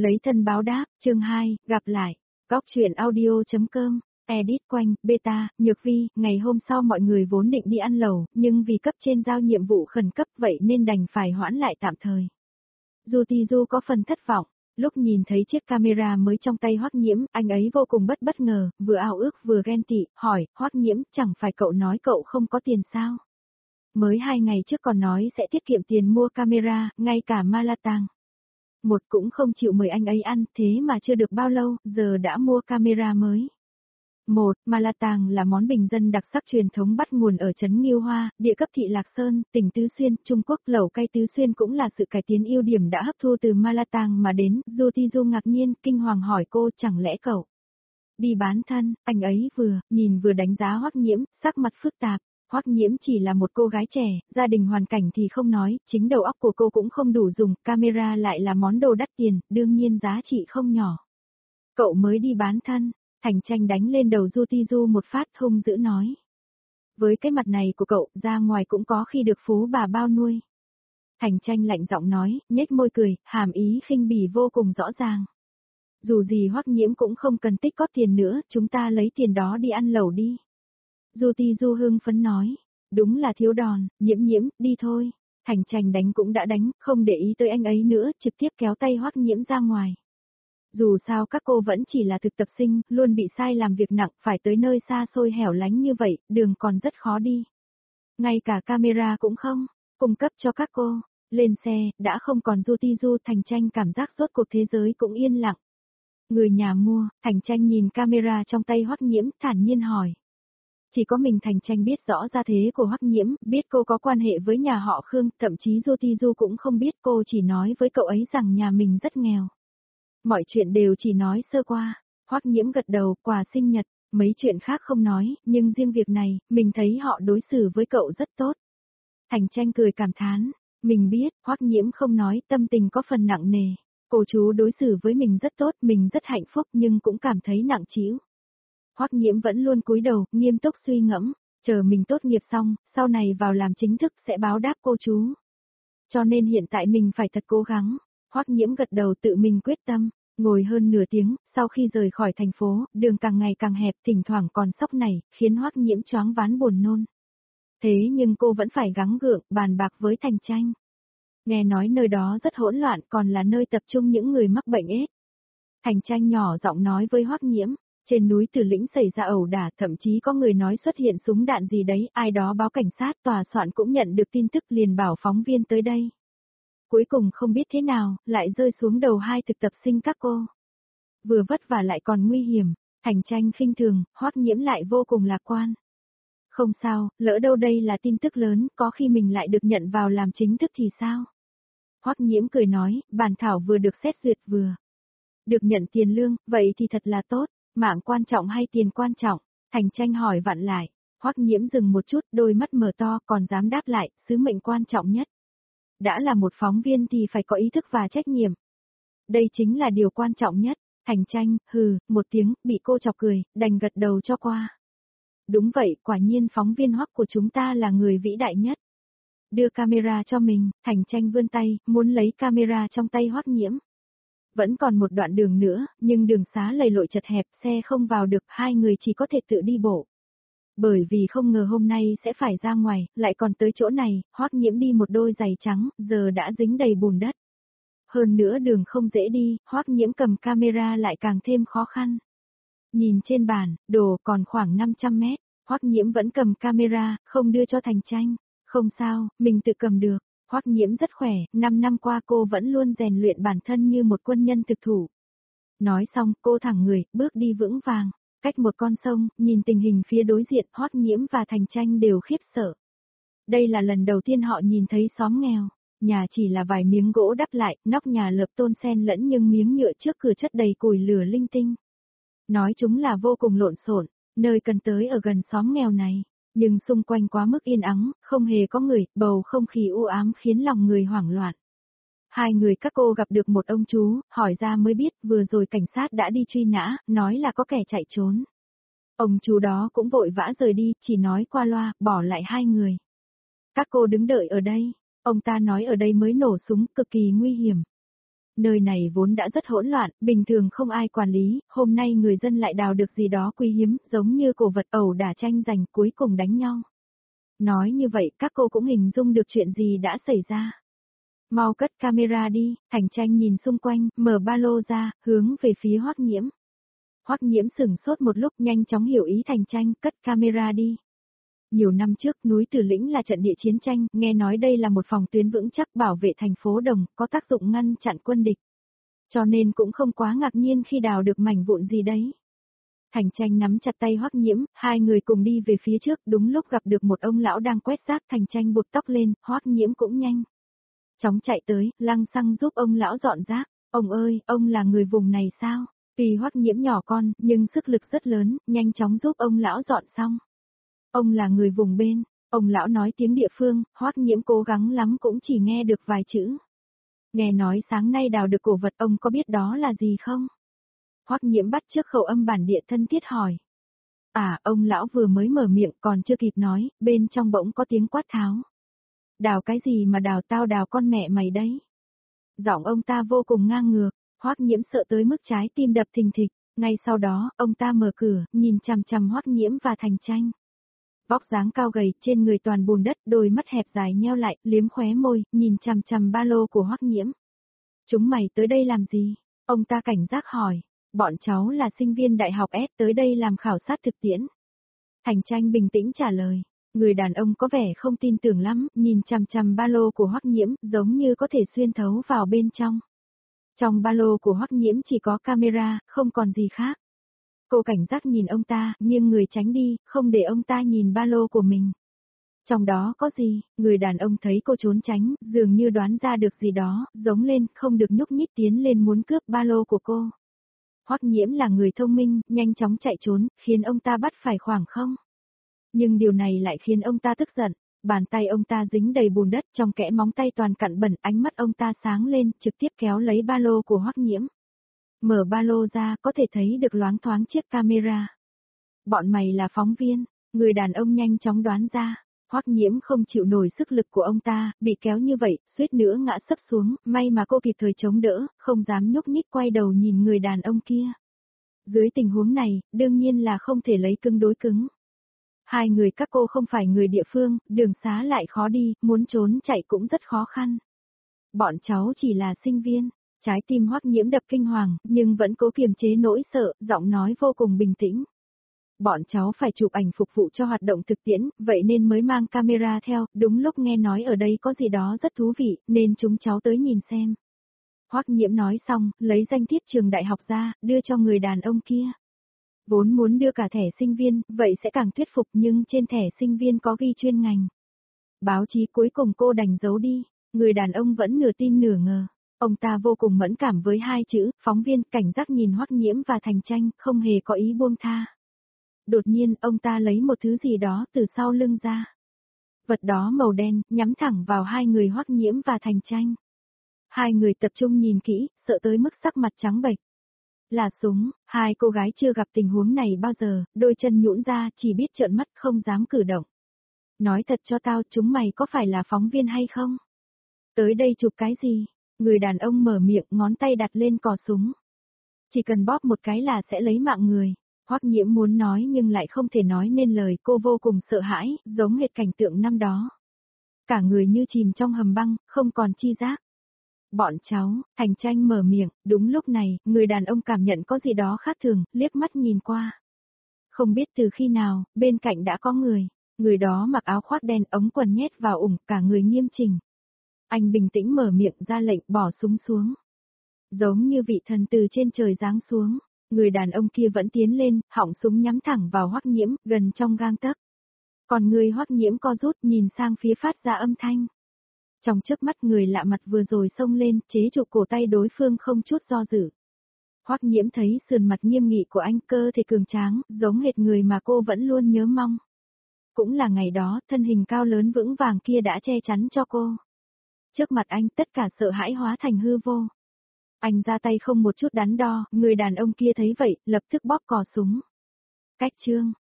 Lấy thân báo đáp, chương 2, gặp lại. Góc truyện audio.com, edit quanh, beta, Nhược Vi, ngày hôm sau mọi người vốn định đi ăn lẩu, nhưng vì cấp trên giao nhiệm vụ khẩn cấp vậy nên đành phải hoãn lại tạm thời. Du Ti Du có phần thất vọng, lúc nhìn thấy chiếc camera mới trong tay Hoắc Nhiễm, anh ấy vô cùng bất ngờ, vừa ao ước vừa ghen tị, hỏi, Hoắc Nhiễm, chẳng phải cậu nói cậu không có tiền sao? Mới 2 ngày trước còn nói sẽ tiết kiệm tiền mua camera, ngay cả Malatang một cũng không chịu mời anh ấy ăn, thế mà chưa được bao lâu, giờ đã mua camera mới. Malatang là món bình dân đặc sắc truyền thống bắt nguồn ở trấn Nghiêu Hoa, địa cấp thị Lạc Sơn, tỉnh Tứ Xuyên, Trung Quốc. Lẩu cay Tứ Xuyên cũng là sự cải tiến ưu điểm đã hấp thu từ Malatang mà đến. Du Ti Du ngạc nhiên, kinh hoàng hỏi cô, chẳng lẽ cậu đi bán thân? Anh ấy vừa nhìn vừa đánh giá Hoắc Nhiễm, sắc mặt phức tạp. Hoắc Nhiễm chỉ là một cô gái trẻ, gia đình hoàn cảnh thì không nói, chính đầu óc của cô cũng không đủ dùng, camera lại là món đồ đắt tiền, đương nhiên giá trị không nhỏ. Cậu mới đi bán thân, Thành Tranh đánh lên đầu Du Ti Du một phát, hung dữ nói. Với cái mặt này của cậu, ra ngoài cũng có khi được phú bà bao nuôi. Thành Tranh lạnh giọng nói, nhếch môi cười, hàm ý khinh bỉ vô cùng rõ ràng. Dù gì Hoắc Nhiễm cũng không cần tích cóp tiền nữa, chúng ta lấy tiền đó đi ăn lẩu đi. Du Ti Du hưng phấn nói, đúng là thiếu đòn, Nhiễm, đi thôi. Thành Tranh đánh cũng đã đánh, không để ý tới anh ấy nữa, trực tiếp kéo tay Hoắc Nhiễm ra ngoài. Dù sao các cô vẫn chỉ là thực tập sinh, luôn bị sai làm việc nặng, phải tới nơi xa xôi hẻo lánh như vậy, đường còn rất khó đi. Ngay cả camera cũng không, cung cấp cho các cô. Lên xe, đã không còn Du Ti Du, Thành Tranh cảm giác rốt cuộc thế giới cũng yên lặng. Người nhà mua, Thành Tranh nhìn camera trong tay Hoắc Nhiễm, thản nhiên hỏi. Chỉ có mình Thành Tranh biết rõ gia thế của Hoắc Nhiễm, biết cô có quan hệ với nhà họ Khương, thậm chí Du Ti Du cũng không biết, cô chỉ nói với cậu ấy rằng nhà mình rất nghèo. Mọi chuyện đều chỉ nói sơ qua. Hoắc Nhiễm gật đầu, quà sinh nhật, mấy chuyện khác không nói, nhưng riêng việc này, mình thấy họ đối xử với cậu rất tốt. Thành Tranh cười cảm thán, mình biết, Hoắc Nhiễm không nói, tâm tình có phần nặng nề. Cô chú đối xử với mình rất tốt, mình rất hạnh phúc nhưng cũng cảm thấy nặng trĩu. Hoắc Nhiễm vẫn luôn cúi đầu, nghiêm túc suy ngẫm, chờ mình tốt nghiệp xong, sau này vào làm chính thức sẽ báo đáp cô chú. Cho nên hiện tại mình phải thật cố gắng. Hoắc Nhiễm gật đầu tự mình quyết tâm, ngồi hơn nửa tiếng, sau khi rời khỏi thành phố, đường càng ngày càng hẹp, thỉnh thoảng còn sóc này, khiến Hoắc Nhiễm choáng váng buồn nôn. Thế nhưng cô vẫn phải gắng gượng, bàn bạc với Thành Tranh. Nghe nói nơi đó rất hỗn loạn, còn là nơi tập trung những người mắc bệnh AIDS. Thành Tranh nhỏ giọng nói với Hoắc Nhiễm, trên núi Tử Lĩnh xảy ra ẩu đả, thậm chí có người nói xuất hiện súng đạn gì đấy, ai đó báo cảnh sát, tòa soạn cũng nhận được tin tức liền bảo phóng viên tới đây. Cuối cùng không biết thế nào, lại rơi xuống đầu hai thực tập sinh các cô. Vừa vất vả lại còn nguy hiểm, Thành Tranh khinh thường, Hoắc Nhiễm lại vô cùng lạc quan. Không sao, lỡ đâu đây là tin tức lớn, có khi mình lại được nhận vào làm chính thức thì sao? Hoắc Nhiễm cười nói, bản thảo vừa được xét duyệt vừa được nhận tiền lương, vậy thì thật là tốt, mạng quan trọng hay tiền quan trọng? Thành Tranh hỏi vặn lại. Hoắc Nhiễm dừng một chút, đôi mắt mở to, còn dám đáp lại, sứ mệnh quan trọng nhất. Đã là một phóng viên thì phải có ý thức và trách nhiệm. Đây chính là điều quan trọng nhất. Thành Tranh, hừ, một tiếng, bị cô chọc cười, đành gật đầu cho qua. Đúng vậy, quả nhiên phóng viên Hoắc của chúng ta là người vĩ đại nhất. Đưa camera cho mình, Thành Tranh vươn tay, muốn lấy camera trong tay Hoắc Nhiễm. Vẫn còn một đoạn đường nữa, nhưng đường xá lầy lội chật hẹp, xe không vào được, hai người chỉ có thể tự đi bộ. Bởi vì không ngờ hôm nay sẽ phải ra ngoài, lại còn tới chỗ này, Hoắc Nhiễm đi một đôi giày trắng, giờ đã dính đầy bùn đất. Hơn nữa đường không dễ đi, Hoắc Nhiễm cầm camera lại càng thêm khó khăn. Nhìn trên bàn, đồ còn khoảng 500 mét, Hoắc Nhiễm vẫn cầm camera, không đưa cho Thành Tranh. Không sao, mình tự cầm được. Hoắc Nhiễm rất khỏe, 5 năm qua cô vẫn luôn rèn luyện bản thân như một quân nhân thực thủ. Nói xong, cô thẳng người, bước đi vững vàng. Cách một con sông, nhìn tình hình phía đối diện, Hoắc Nhiễm và Thành Tranh đều khiếp sợ. Đây là lần đầu tiên họ nhìn thấy xóm nghèo. Nhà chỉ là vài miếng gỗ đắp lại, nóc nhà lợp tôn xen lẫn nhưng miếng nhựa trước cửa chất đầy củi lửa linh tinh. Nói chúng là vô cùng lộn xộn, nơi cần tới ở gần xóm nghèo này. Nhưng xung quanh quá mức yên ắng, không hề có người, bầu không khí u ám khiến lòng người hoảng loạn. Hai người các cô gặp được một ông chú, hỏi ra mới biết vừa rồi cảnh sát đã đi truy nã, nói là có kẻ chạy trốn. Ông chú đó cũng vội vã rời đi, chỉ nói qua loa, bỏ lại hai người. Các cô đứng đợi ở đây, ông ta nói ở đây mới nổ súng, cực kỳ nguy hiểm. Nơi này vốn đã rất hỗn loạn, bình thường không ai quản lý, hôm nay người dân lại đào được gì đó quý hiếm, giống như cổ vật ẩu đả tranh giành cuối cùng đánh nhau. Nói như vậy các cô cũng hình dung được chuyện gì đã xảy ra. Mau cất camera đi, Thành Tranh nhìn xung quanh, mở ba lô ra, hướng về phía Hoắc Nhiễm. Hoắc Nhiễm sửng sốt một lúc nhanh chóng hiểu ý Thành Tranh, cất camera đi. Nhiều năm trước, núi Tử Lĩnh là trận địa chiến tranh, nghe nói đây là một phòng tuyến vững chắc bảo vệ thành phố Đồng, có tác dụng ngăn chặn quân địch. Cho nên cũng không quá ngạc nhiên khi đào được mảnh vụn gì đấy. Thành Tranh nắm chặt tay Hoắc Nhiễm, hai người cùng đi về phía trước, đúng lúc gặp được một ông lão đang quét rác. Thành Tranh buộc tóc lên, Hoắc Nhiễm cũng nhanh chóng chạy tới, lăng xăng giúp ông lão dọn rác. Ông ơi, ông là người vùng này sao? Tuy Hoắc Nhiễm nhỏ con, nhưng sức lực rất lớn, nhanh chóng giúp ông lão dọn xong. Ông là người vùng bên, ông lão nói tiếng địa phương, Hoắc Nhiễm cố gắng lắm cũng chỉ nghe được vài chữ. Nghe nói sáng nay đào được cổ vật, ông có biết đó là gì không? Hoắc Nhiễm bắt trước khẩu âm bản địa thân thiết hỏi. À, ông lão vừa mới mở miệng còn chưa kịp nói, bên trong bỗng có tiếng quát tháo. Đào cái gì mà đào, tao đào con mẹ mày đấy. Giọng ông ta vô cùng ngang ngược, Hoắc Nhiễm sợ tới mức trái tim đập thình thịch, ngay sau đó, ông ta mở cửa, nhìn chằm chằm Hoắc Nhiễm và Thành Tranh. Vóc dáng cao gầy, trên người toàn bùn đất, đôi mắt hẹp dài nheo lại, liếm khóe môi, nhìn chằm chằm ba lô của Hoắc Nhiễm. Chúng mày tới đây làm gì? Ông ta cảnh giác hỏi. Bọn cháu là sinh viên đại học S tới đây làm khảo sát thực tiễn. Thành Tranh bình tĩnh trả lời. Người đàn ông có vẻ không tin tưởng lắm, nhìn chằm chằm ba lô của Hoắc Nhiễm, giống như có thể xuyên thấu vào bên trong. Trong ba lô của Hoắc Nhiễm chỉ có camera, không còn gì khác. Cô cảnh giác nhìn ông ta, nhưng người tránh đi, không để ông ta nhìn ba lô của mình. Trong đó có gì? Người đàn ông thấy cô trốn tránh, dường như đoán ra được gì đó, giống lên, không được nhúc nhích tiến lên muốn cướp ba lô của cô. Hoắc Nhiễm là người thông minh, nhanh chóng chạy trốn, khiến ông ta bắt phải khoảng không. Nhưng điều này lại khiến ông ta tức giận, bàn tay ông ta dính đầy bùn đất, trong kẽ móng tay toàn cặn bẩn, ánh mắt ông ta sáng lên, trực tiếp kéo lấy ba lô của Hoắc Nhiễm. Mở ba lô ra, có thể thấy được loáng thoáng chiếc camera. Bọn mày là phóng viên, người đàn ông nhanh chóng đoán ra. Hoắc Nhiễm không chịu nổi sức lực của ông ta, bị kéo như vậy, suýt nữa ngã sấp xuống, may mà cô kịp thời chống đỡ, không dám nhúc nhích quay đầu nhìn người đàn ông kia. Dưới tình huống này, đương nhiên là không thể lấy cứng đối cứng. Hai người các cô không phải người địa phương, đường xá lại khó đi, muốn trốn chạy cũng rất khó khăn. Bọn cháu chỉ là sinh viên, trái tim Hoắc Nhiễm đập kinh hoàng, nhưng vẫn cố kiềm chế nỗi sợ, giọng nói vô cùng bình tĩnh. Bọn cháu phải chụp ảnh phục vụ cho hoạt động thực tiễn, vậy nên mới mang camera theo, đúng lúc nghe nói ở đây có gì đó rất thú vị, nên chúng cháu tới nhìn xem. Hoắc Nhiễm nói xong, lấy danh thiếp trường đại học ra, đưa cho người đàn ông kia. Vốn muốn đưa cả thẻ sinh viên, vậy sẽ càng thuyết phục nhưng trên thẻ sinh viên có ghi chuyên ngành. Báo chí cuối cùng cô đành giấu đi, người đàn ông vẫn nửa tin nửa ngờ. Ông ta vô cùng mẫn cảm với hai chữ, phóng viên, cảnh giác nhìn Hoắc Nhiễm và Thành Tranh, không hề có ý buông tha. Đột nhiên, ông ta lấy một thứ gì đó từ sau lưng ra. Vật đó màu đen, nhắm thẳng vào hai người Hoắc Nhiễm và Thành Tranh. Hai người tập trung nhìn kỹ, sợ tới mức sắc mặt trắng bệch. Là súng, hai cô gái chưa gặp tình huống này bao giờ, đôi chân nhũn ra, chỉ biết trợn mắt không dám cử động. Nói thật cho tao, chúng mày có phải là phóng viên hay không? Tới đây chụp cái gì? Người đàn ông mở miệng, ngón tay đặt lên cò súng. Chỉ cần bóp một cái là sẽ lấy mạng người. Hoắc Nhiễm muốn nói nhưng lại không thể nói nên lời, cô vô cùng sợ hãi, giống hệt cảnh tượng năm đó. Cả người như chìm trong hầm băng, không còn chi giác. Bọn cháu, Thành Tranh mở miệng, đúng lúc này, người đàn ông cảm nhận có gì đó khác thường, liếc mắt nhìn qua. Không biết từ khi nào, bên cạnh đã có người đó mặc áo khoác đen, ống quần nhét vào ủng, cả người nghiêm chỉnh. Anh bình tĩnh mở miệng ra lệnh bỏ súng xuống. Giống như vị thần từ trên trời giáng xuống, người đàn ông kia vẫn tiến lên, họng súng nhắm thẳng vào Hoắc Nhiễm, gần trong gang tấc. Còn người Hoắc Nhiễm co rút nhìn sang phía phát ra âm thanh. Trong chớp mắt người lạ mặt vừa rồi xông lên, chế trụ cổ tay đối phương không chút do dự. Hoắc Nhiễm thấy sườn mặt nghiêm nghị của anh, cơ thể cường tráng, giống hệt người mà cô vẫn luôn nhớ mong. Cũng là ngày đó, thân hình cao lớn vững vàng kia đã che chắn cho cô. Trước mặt anh, tất cả sợ hãi hóa thành hư vô. Anh ra tay không một chút đắn đo, người đàn ông kia thấy vậy, lập tức bóp cò súng. Cách chương